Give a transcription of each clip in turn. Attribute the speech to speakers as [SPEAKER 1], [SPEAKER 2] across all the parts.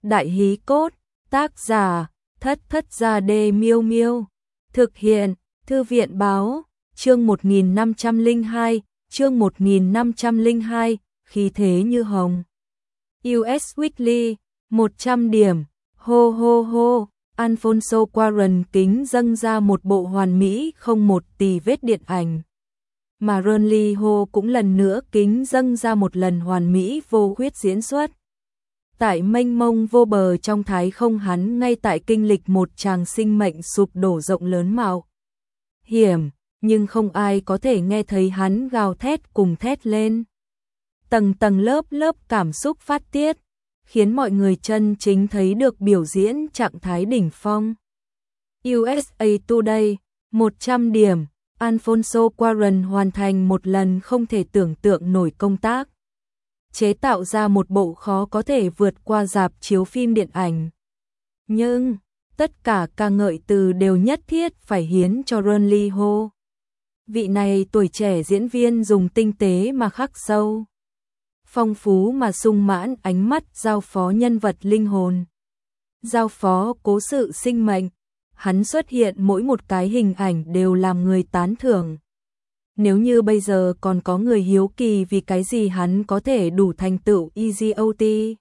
[SPEAKER 1] Đại hí cốt, tác giả, Thất Gia Đê Miêu Miêu. Thực hiện, Thư viện báo, chương 1502, chương 1502, khí thế như hồng. US Weekly, 100 điểm, hô hô hô, Alfonso Cuarón kính dâng ra một bộ hoàn mỹ không một tì vết điện ảnh. Mà Ronaldo cũng lần nữa kính dâng ra một lần hoàn mỹ vô khuyết diễn xuất. Tại mênh mông vô bờ trong thái không, hắn ngay tại kinh lịch một tràng sinh mệnh sụp đổ rộng lớn mạo hiểm, nhưng không ai có thể nghe thấy hắn gào thét cùng thét lên. Tầng tầng lớp lớp cảm xúc phát tiết, khiến mọi người chân chính thấy được biểu diễn trạng thái đỉnh phong. USA Today, 100 điểm, Alfonso Cuarón hoàn thành một lần không thể tưởng tượng nổi công tác chế tạo ra một bộ khó có thể vượt qua rạp chiếu phim điện ảnh. Nhưng, tất cả ca ngợi từ đều nhất thiết phải hiến cho Ronaldo. Vị này tuổi trẻ diễn viên dùng tinh tế mà khắc sâu, phong phú mà sung mãn ánh mắt giao phó nhân vật linh hồn, giao phó cố sự sinh mệnh. Hắn xuất hiện mỗi một cái hình ảnh đều làm người tán thưởng. Nếu như bây giờ còn có người hiếu kỳ vì cái gì hắn có thể đủ thành tựu EGOT,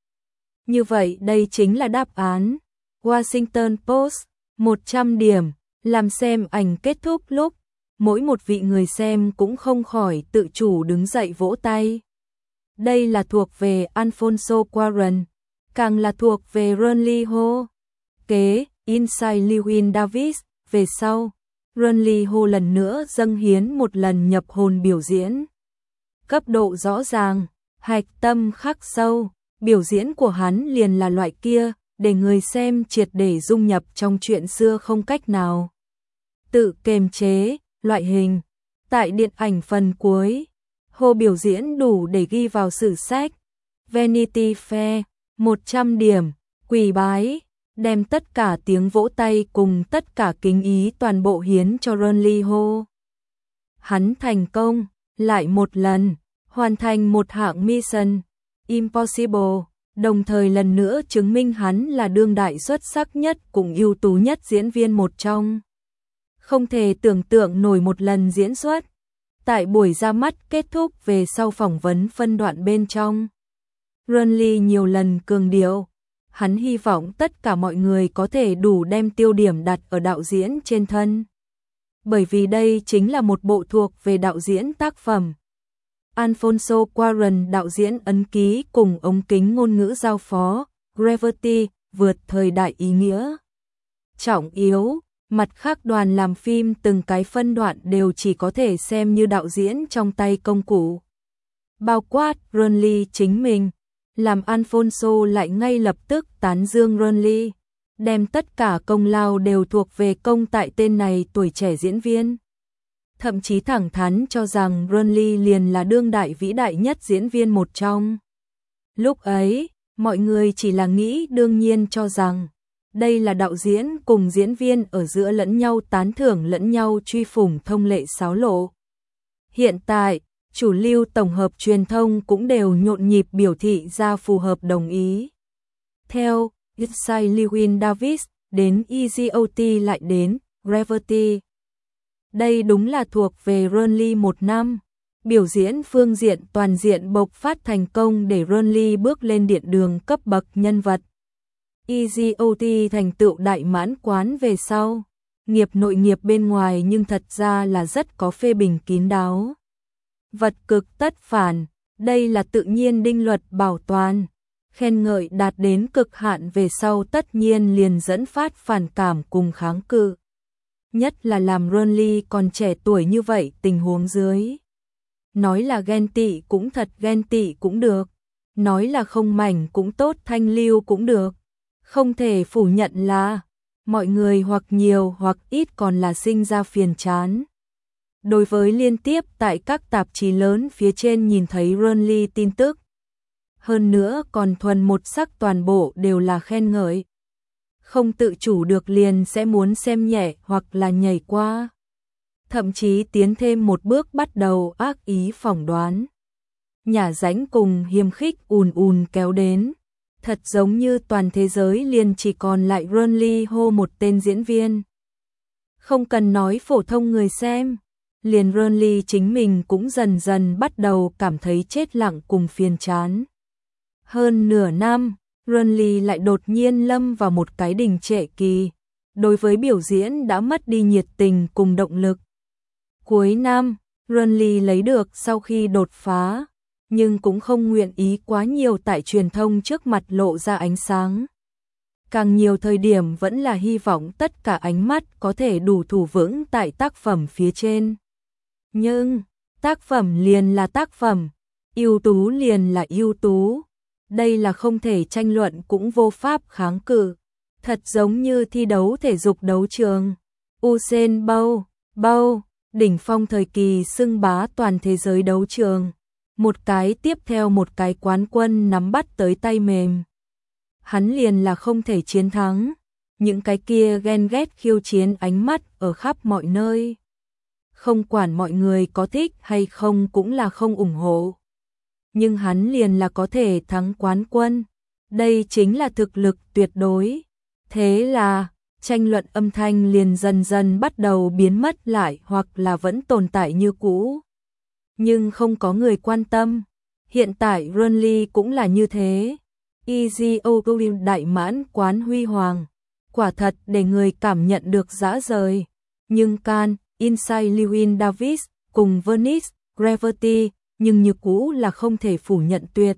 [SPEAKER 1] như vậy đây chính là đáp án. Washington Post, 100 điểm, làm xem ảnh kết thúc lúc, mỗi một vị người xem cũng không khỏi tự chủ đứng dậy vỗ tay. Đây là thuộc về Alfonso Cuarón, càng là thuộc về Ronaldo. Kế, Inside Llewellyn Davis, về sau, Ronaldo lần nữa dâng hiến một lần nhập hồn biểu diễn. Cấp độ rõ ràng, hạch tâm khắc sâu, biểu diễn của hắn liền là loại kia, để người xem triệt để dung nhập trong chuyện xưa không cách nào tự kiềm chế, loại hình. Tại điện ảnh phần cuối, Hồ biểu diễn đủ để ghi vào sử sách. Vanity Fair, 100 điểm, quỳ bái, đem tất cả tiếng vỗ tay cùng tất cả kính ý toàn bộ hiến cho Ronaldo. Hắn thành công, lại một lần, hoàn thành một hạng Mission Impossible, đồng thời lần nữa chứng minh hắn là đương đại xuất sắc nhất cùng ưu tú nhất diễn viên một trong. Không thể tưởng tượng nổi một lần diễn xuất. Tại buổi ra mắt kết thúc về sau phỏng vấn phân đoạn bên trong, Ronaldo nhiều lần cường điệu, hắn hy vọng tất cả mọi người có thể đủ đem tiêu điểm đặt ở đạo diễn trên thân. Bởi vì đây chính là một bộ thuộc về đạo diễn tác phẩm. Alfonso Cuarón đạo diễn ấn ký cùng ống kính ngôn ngữ giao phó, Gravity, vượt thời đại ý nghĩa. Trọng yếu, mặt khác đoàn làm phim từng cái phân đoạn đều chỉ có thể xem như đạo diễn trong tay công cụ. Bao quát Ronaldo chính mình, làm Alfonso lại ngay lập tức tán dương Ronaldo, đem tất cả công lao đều thuộc về công tại tên này tuổi trẻ diễn viên. Thậm chí thẳng thắn cho rằng Ronaldo liền là đương đại vĩ đại nhất diễn viên một trong. Lúc ấy, mọi người chỉ là nghĩ đương nhiên cho rằng đây là đạo diễn cùng diễn viên ở giữa lẫn nhau tán thưởng lẫn nhau truy phủng thông lệ xáo lộ. Hiện tại, chủ lưu tổng hợp truyền thông cũng đều nhộn nhịp biểu thị ra phù hợp đồng ý. Theo Inside Llewellyn Davis, đến EGOT lại đến Gravity. Đây đúng là thuộc về Ronaldo một năm. Biểu diễn phương diện toàn diện bộc phát thành công để Ronaldo bước lên điện đường cấp bậc nhân vật. EGOT thành tựu đại mãn quán về sau. Nghiệp nội nghiệp bên ngoài nhưng thật ra là rất có phê bình kín đáo. Vật cực tất phản, đây là tự nhiên định luật bảo toàn. Khen ngợi đạt đến cực hạn về sau tất nhiên liền dẫn phát phản cảm cùng kháng cự. Nhất là làm Ronaldo còn trẻ tuổi như vậy tình huống dưới. Nói là ghen tị cũng thật ghen tị cũng được. Nói là không mảnh cũng tốt thanh lưu cũng được. Không thể phủ nhận là mọi người hoặc nhiều hoặc ít còn là sinh ra phiền chán. Đối với liên tiếp tại các tạp chí lớn phía trên nhìn thấy Ronaldo tin tức. Hơn nữa còn thuần một sắc toàn bộ đều là khen ngợi. Không tự chủ được liền sẽ muốn xem nhẹ hoặc là nhảy qua. Thậm chí tiến thêm một bước bắt đầu ác ý phỏng đoán. Nhả ránh cùng hiềm khích ùn ùn kéo đến. Thật giống như toàn thế giới liền chỉ còn lại Ron Lee Ho một tên diễn viên. Không cần nói phổ thông người xem, liền Ron Lee chính mình cũng dần dần bắt đầu cảm thấy chết lặng cùng phiền chán. Hơn nửa năm, Ron Lee lại đột nhiên lâm vào một cái đình trệ kỳ, đối với biểu diễn đã mất đi nhiệt tình cùng động lực. Cuối năm, Ron Lee lấy được sau khi đột phá, nhưng cũng không nguyện ý quá nhiều tại truyền thông trước mặt lộ ra ánh sáng. Càng nhiều thời điểm vẫn là hy vọng tất cả ánh mắt có thể đủ thủ vững tại tác phẩm phía trên. Nhưng, tác phẩm liền là tác phẩm, ưu tú liền là ưu tú. Đây là không thể tranh luận cũng vô pháp kháng cự. Thật giống như thi đấu thể dục đấu trường. Usain Bolt, đỉnh phong thời kỳ xưng bá toàn thế giới đấu trường. Một cái tiếp theo một cái quán quân nắm bắt tới tay mềm. Hắn liền là không thể chiến thắng. Những cái kia ghen ghét khiêu chiến ánh mắt ở khắp mọi nơi. Không quản mọi người có thích hay không cũng là không ủng hộ. Nhưng hắn liền là có thể thắng quán quân. Đây chính là thực lực tuyệt đối. Thế là, tranh luận âm thanh liền dần dần bắt đầu biến mất lại hoặc là vẫn tồn tại như cũ. Nhưng không có người quan tâm. Hiện tại Ron Lee cũng là như thế. EZO đại mãn quán huy hoàng. Quả thật để người cảm nhận được dã rời. Nhưng Cannes, Inside Llewyn Davis cùng Venice, Gravity, nhưng như cũ là không thể phủ nhận tuyệt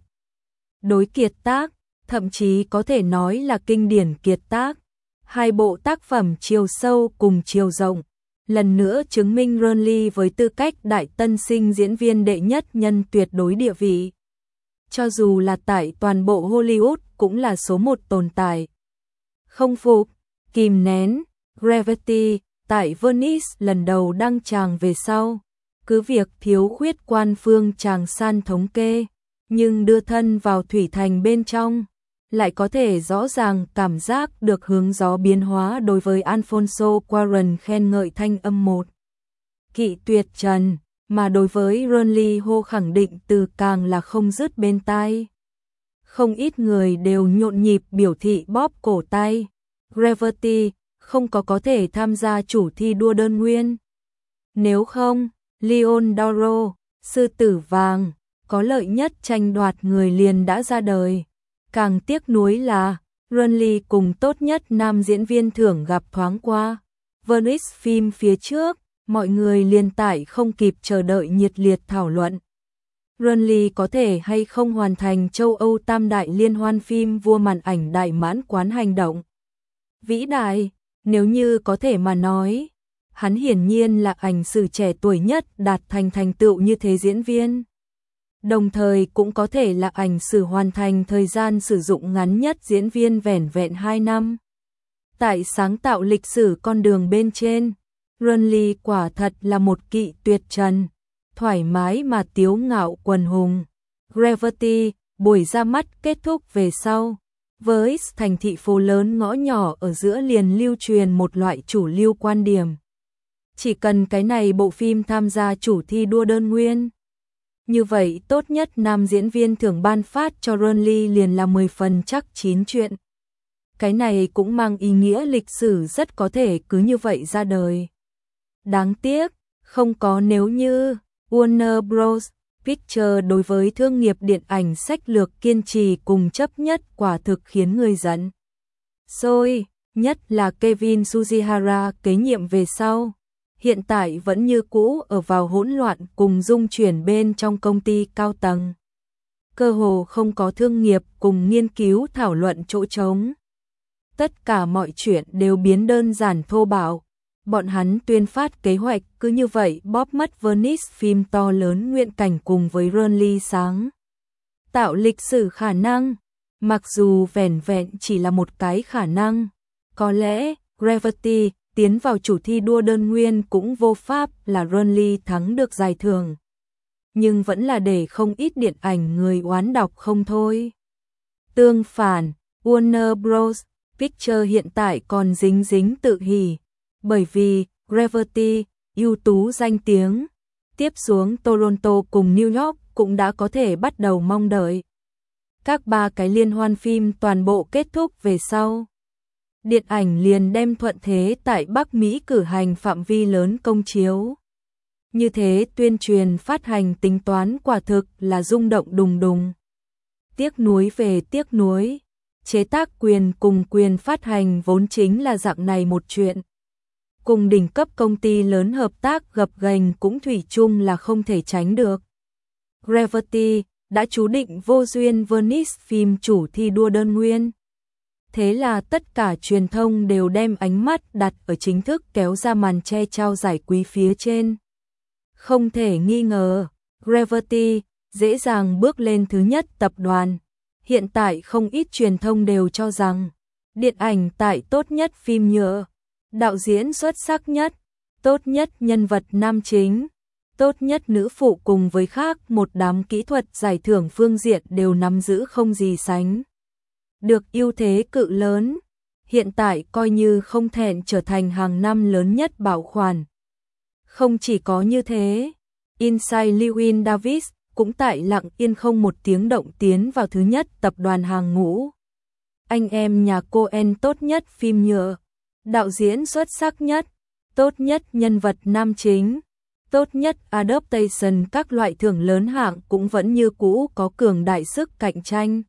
[SPEAKER 1] đối kiệt tác, thậm chí có thể nói là kinh điển kiệt tác. Hai bộ tác phẩm chiều sâu cùng chiều rộng, lần nữa chứng minh Ron Lee với tư cách đại tân sinh diễn viên đệ nhất nhân tuyệt đối địa vị. Cho dù là tại toàn bộ Hollywood cũng là số một tồn tại. Không phục, kìm nén, Gravity, tại Venice lần đầu đăng tràng về sau. Cứ việc thiếu khuyết quan phương tràng san thống kê, nhưng đưa thân vào thủy thành bên trong, lại có thể rõ ràng cảm giác được hướng gió biến hóa đối với Alfonso Cuarón khen ngợi thanh âm một. Kỵ tuyệt trần, mà đối với Ron Lee Ho khẳng định từ càng là không dứt bên tai. Không ít người đều nhộn nhịp biểu thị bóp cổ tay. Gravity không có thể tham gia chủ thi đua đơn nguyên. Nếu không, Leon Doro, sư tử vàng, có lợi nhất tranh đoạt người liền đã ra đời. Càng tiếc nuối là, Ron Lee cùng tốt nhất nam diễn viên thưởng gặp thoáng qua. Venice phim phía trước, mọi người liền tại không kịp chờ đợi nhiệt liệt thảo luận. Ron Lee có thể hay không hoàn thành châu Âu tam đại liên hoan phim vua màn ảnh đại mãn quán hành động. Vĩ đại, nếu như có thể mà nói, hắn hiển nhiên là ảnh sử trẻ tuổi nhất đạt thành tựu như thế diễn viên. Đồng thời cũng có thể là ảnh sử hoàn thành thời gian sử dụng ngắn nhất diễn viên vẻn vẹn 2 năm. Tại sáng tạo lịch sử con đường bên trên, Ron Lee quả thật là một kỵ tuyệt trần, thoải mái mà tiếu ngạo quần hùng. Gravity, buổi ra mắt kết thúc về sau. Với thành thị phố lớn ngõ nhỏ ở giữa liền lưu truyền một loại chủ lưu quan điểm. Chỉ cần cái này bộ phim tham gia chủ thi đua đơn nguyên. Như vậy tốt nhất nam diễn viên thưởng ban phát cho Ron Lee liền là 10 phần chắc 9 chuyện. Cái này cũng mang ý nghĩa lịch sử rất có thể cứ như vậy ra đời. Đáng tiếc, không có nếu như Warner Bros. Pictures đối với thương nghiệp điện ảnh sách lược kiên trì cùng chấp nhất quả thực khiến người giận sôi, nhất là Kevin Sujihara kế nhiệm về sau. Hiện tại vẫn như cũ ở vào hỗn loạn cùng dung chuyển bên trong công ty cao tầng. Cơ hồ không có thương nghiệp cùng nghiên cứu thảo luận chỗ trống. Tất cả mọi chuyện đều biến đơn giản thô bạo. Bọn hắn tuyên phát kế hoạch cứ như vậy bóp mất Venice phim to lớn nguyện cảnh cùng với Ron Lee sáng. Tạo lịch sử khả năng, mặc dù vẻn vẹn chỉ là một cái khả năng. Có lẽ, Gravity tiến vào chủ thi đua đơn nguyên cũng vô pháp là Ron Lee thắng được giải thưởng. Nhưng vẫn là để không ít điện ảnh người oán đọc không thôi. Tương phản, Warner Bros. Pictures hiện tại còn dính tự hỉ. Bởi vì, Gravity, ưu tú danh tiếng, tiếp xuống Toronto cùng New York cũng đã có thể bắt đầu mong đợi. Các 3 cái liên hoan phim toàn bộ kết thúc về sau. Điện ảnh liền đem thuận thế tại Bắc Mỹ cử hành phạm vi lớn công chiếu. Như thế tuyên truyền phát hành tính toán quả thực là rung động đùng đùng. Tiếc nuối về tiếc nuối, chế tác quyền cùng quyền phát hành vốn chính là dạng này một chuyện. Cùng đỉnh cấp công ty lớn hợp tác gập ghềnh cũng thủy chung là không thể tránh được. Gravity đã chú định vô duyên Venice phim chủ thi đua đơn nguyên. Thế là tất cả truyền thông đều đem ánh mắt đặt ở chính thức kéo ra màn che trao giải quý phía trên. Không thể nghi ngờ, Gravity dễ dàng bước lên thứ nhất tập đoàn. Hiện tại không ít truyền thông đều cho rằng, điện ảnh tại tốt nhất phim nhựa, đạo diễn xuất sắc nhất, tốt nhất nhân vật nam chính, tốt nhất nữ phụ cùng với khác một đám kỹ thuật giải thưởng phương diện đều nắm giữ không gì sánh được ưu thế cự lớn. Hiện tại coi như không thẹn trở thành hàng năm lớn nhất bảo khoản. Không chỉ có như thế, Inside Llewyn Davis cũng tại lặng yên không một tiếng động tiến vào thứ nhất tập đoàn hàng ngũ. Anh em nhà Coen tốt nhất phim nhựa, đạo diễn xuất sắc nhất, tốt nhất nhân vật nam chính, tốt nhất adaptation, các loại thưởng lớn hạng cũng vẫn như cũ có cường đại sức cạnh tranh.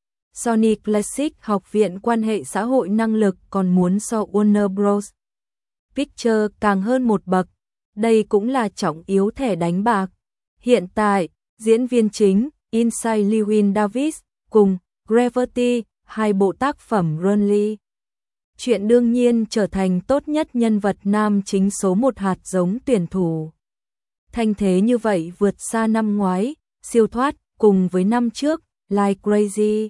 [SPEAKER 1] Sony Classic học viện quan hệ xã hội năng lực còn muốn so Warner Bros. Pictures càng hơn một bậc. Đây cũng là trọng yếu thẻ đánh bạc. Hiện tại, diễn viên chính Inside Llewyn Davis cùng Gravity, 2 bộ tác phẩm Runly. Chuyện đương nhiên trở thành tốt nhất nhân vật nam chính số 1 hạt giống tuyển thủ. Thành thế như vậy vượt xa năm ngoái, siêu thoát cùng với năm trước, Like Crazy.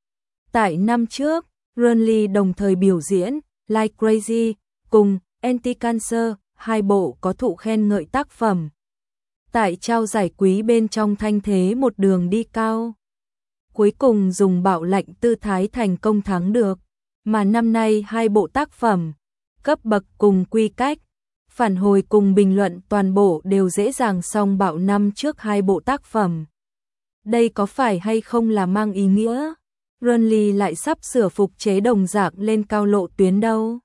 [SPEAKER 1] Tại năm trước, Runly đồng thời biểu diễn Like Crazy cùng Anti-Cancer, 2 bộ có thụ khen ngợi tác phẩm. Tại trao giải quý bên trong thanh thế một đường đi cao. Cuối cùng dùng bạo lệnh tư thái thành công thắng được. Mà năm nay 2 bộ tác phẩm, cấp bậc cùng quy cách, phản hồi cùng bình luận toàn bộ đều dễ dàng song bạo năm trước 2 bộ tác phẩm. Đây có phải hay không là mang ý nghĩa Runly lại sắp sửa phục chế đồng dạng lên cao lộ tuyến đâu?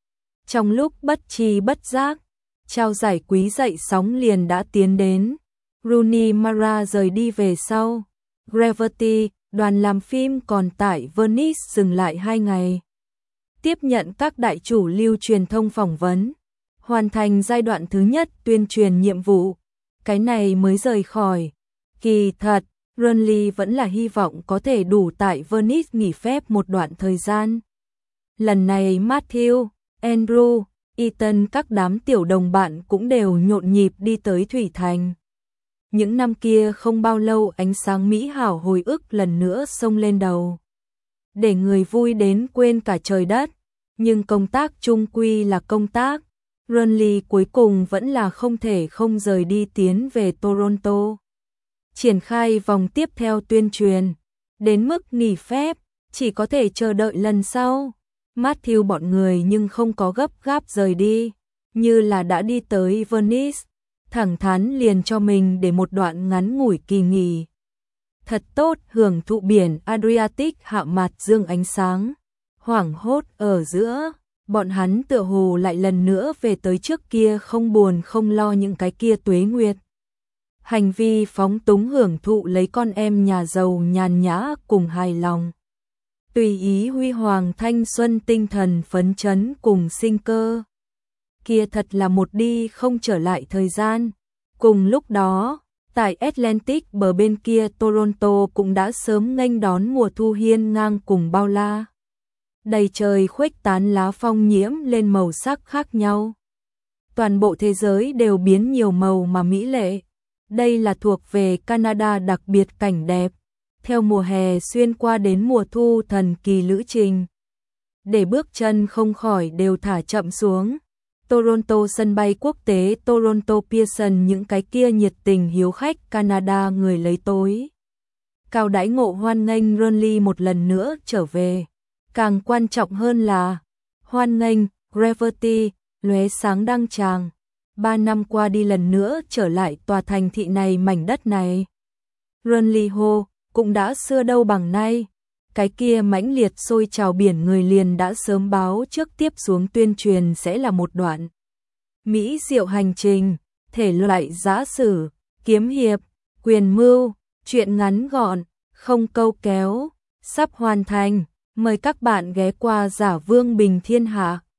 [SPEAKER 1] Trong lúc bất tri bất giác, trao giải quý dậy sóng liền đã tiến đến. Rooney Mara rời đi về sau. Gravity, đoàn làm phim còn tại Venice dừng lại 2 ngày. Tiếp nhận các đại chủ lưu truyền thông phỏng vấn. Hoàn thành giai đoạn thứ nhất tuyên truyền nhiệm vụ. Cái này mới rời khỏi. Kỳ thật, Runly vẫn là hy vọng có thể đủ tại Venice nghỉ phép một đoạn thời gian. Lần này Matthew, Andrew, Ethan các đám tiểu đồng bạn cũng đều nhộn nhịp đi tới Thủy Thành. Những năm kia không bao lâu ánh sáng mỹ hảo hồi ức lần nữa xông lên đầu. Để người vui đến quên cả trời đất, nhưng công tác chung quy là công tác. Runly cuối cùng vẫn là không thể không rời đi tiến về Toronto. Triển khai vòng tiếp theo tuyên truyền, đến mức nghỉ phép, chỉ có thể chờ đợi lần sau. Matthew bọn người nhưng không có gấp gáp rời đi, như là đã đi tới Venice, thẳng thắn liền cho mình để một đoạn ngắn ngủi kỳ nghỉ. Thật tốt, hưởng thụ biển Adriatic hạ mạt dương ánh sáng. Hoảng hốt ở giữa, bọn hắn tựa hồ lại lần nữa về tới trước kia không buồn không lo những cái kia tuế nguyệt. Hành vi phóng túng hưởng thụ lấy con em nhà giàu nhàn nhã cùng hài lòng. Tùy ý huy hoàng thanh xuân tinh thần phấn chấn cùng sinh cơ. Kia thật là một đi không trở lại thời gian. Cùng lúc đó, tại Atlantic bờ bên kia Toronto cũng đã sớm nghênh đón mùa thu hiên ngang cùng bao la. Đầy trời khuếch tán lá phong nhiễm lên màu sắc khác nhau. Toàn bộ thế giới đều biến nhiều màu mà mỹ lệ. Đây là thuộc về Canada đặc biệt cảnh đẹp. Theo mùa hè xuyên qua đến mùa thu thần kỳ lữ trình. Để bước chân không khỏi đều thả chậm xuống. Toronto sân bay quốc tế Toronto Pearson, những cái kia nhiệt tình hiếu khách Canada người lấy tối cao đãi ngộ hoan nghênh Runly một lần nữa trở về. Càng quan trọng hơn là hoan nghênh Gravity lóe sáng đăng tràng. 3 năm qua đi lần nữa trở lại tòa thành thị này, mảnh đất này. Runly hô, cũng đã xưa đâu bằng nay. Cái kia mãnh liệt sôi trào biển người liền đã sớm báo trước tiếp xuống tuyên truyền sẽ là một đoạn mỹ diệu hành trình, thể loại giã sử, kiếm hiệp, quyền mưu, truyện ngắn gọn, không câu kéo, sắp hoàn thành. Mời các bạn ghé qua Giả Vương Bình Thiên Hạ.